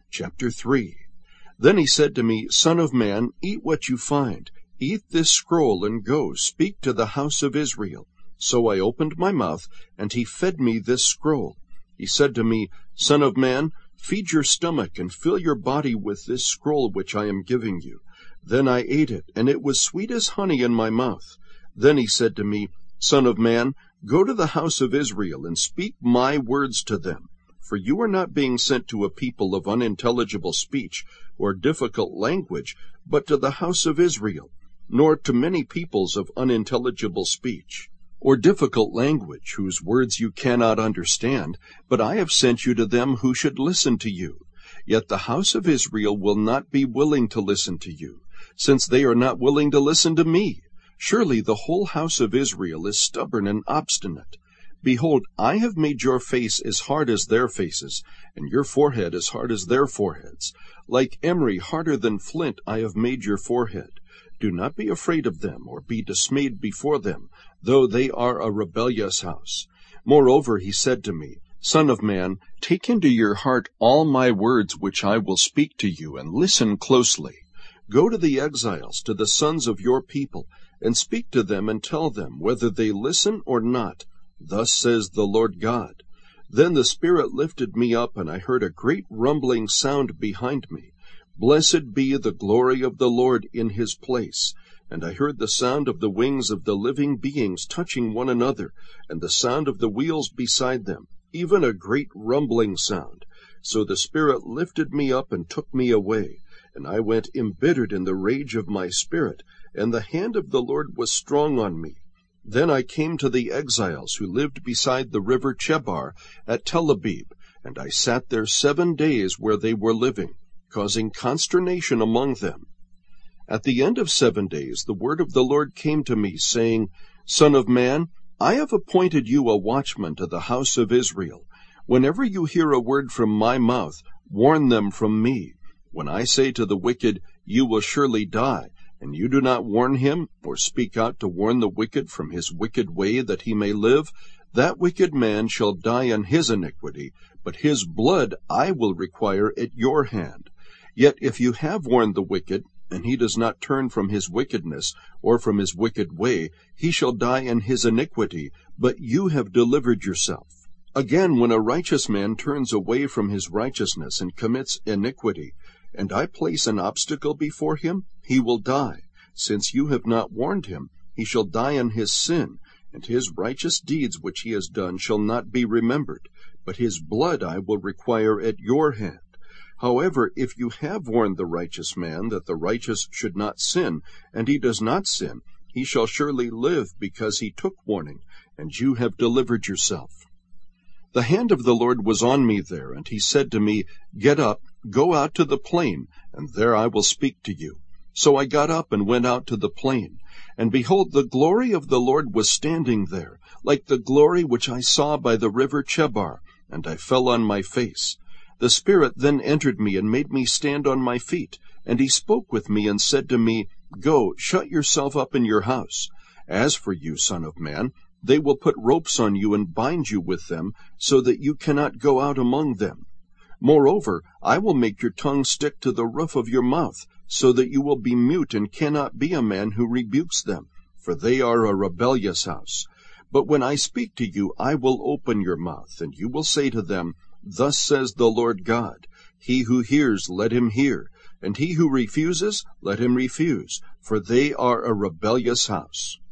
Chapter 3. Then he said to me, Son of man, eat what you find. Eat this scroll and go, speak to the house of Israel. So I opened my mouth, and he fed me this scroll. He said to me, Son of man, feed your stomach and fill your body with this scroll which I am giving you. Then I ate it, and it was sweet as honey in my mouth. Then he said to me, Son of man, go to the house of Israel and speak my words to them. For you are not being sent to a people of unintelligible speech or difficult language, but to the house of Israel, nor to many peoples of unintelligible speech or difficult language, whose words you cannot understand, but I have sent you to them who should listen to you. Yet the house of Israel will not be willing to listen to you, since they are not willing to listen to me. Surely the whole house of Israel is stubborn and obstinate. Behold, I have made your face as hard as their faces, and your forehead as hard as their foreheads. Like emery, harder than flint, I have made your forehead. Do not be afraid of them, or be dismayed before them, though they are a rebellious house. Moreover, he said to me, Son of man, take into your heart all my words which I will speak to you, and listen closely. Go to the exiles, to the sons of your people, and speak to them and tell them whether they listen or not. Thus says the Lord God. Then the Spirit lifted me up, and I heard a great rumbling sound behind me. Blessed be the glory of the Lord in his place. And I heard the sound of the wings of the living beings touching one another, and the sound of the wheels beside them, even a great rumbling sound. So the Spirit lifted me up and took me away, and I went embittered in the rage of my spirit, and the hand of the Lord was strong on me. Then I came to the exiles who lived beside the river Chebar at Tel Abib, and I sat there 7 days where they were living, causing consternation among them. At the end of 7 days the word of the Lord came to me, saying, Son of man, I have appointed you a watchman to the house of Israel. Whenever you hear a word from my mouth, warn them from me. When I say to the wicked, You will surely die, and you do not warn him, or speak out to warn the wicked from his wicked way that he may live, that wicked man shall die in his iniquity, but his blood I will require at your hand. Yet if you have warned the wicked, and he does not turn from his wickedness, or from his wicked way, he shall die in his iniquity, but you have delivered yourself. Again, when a righteous man turns away from his righteousness and commits iniquity, and I place an obstacle before him, he will die. Since you have not warned him, he shall die in his sin, and his righteous deeds which he has done shall not be remembered, but his blood I will require at your hand. However, if you have warned the righteous man that the righteous should not sin, and he does not sin, he shall surely live because he took warning, and you have delivered yourself. The hand of the Lord was on me there, and he said to me, Get up, go out to the plain, and there I will speak to you. So I got up and went out to the plain. And behold, the glory of the Lord was standing there, like the glory which I saw by the river Chebar, and I fell on my face. The Spirit then entered me and made me stand on my feet, and he spoke with me and said to me, Go, shut yourself up in your house. As for you, son of man, they will put ropes on you and bind you with them, so that you cannot go out among them. Moreover, I will make your tongue stick to the roof of your mouth, so that you will be mute and cannot be a man who rebukes them, for they are a rebellious house. But when I speak to you, I will open your mouth, and you will say to them, Thus says the Lord God, He who hears, let him hear, and he who refuses, let him refuse, for they are a rebellious house.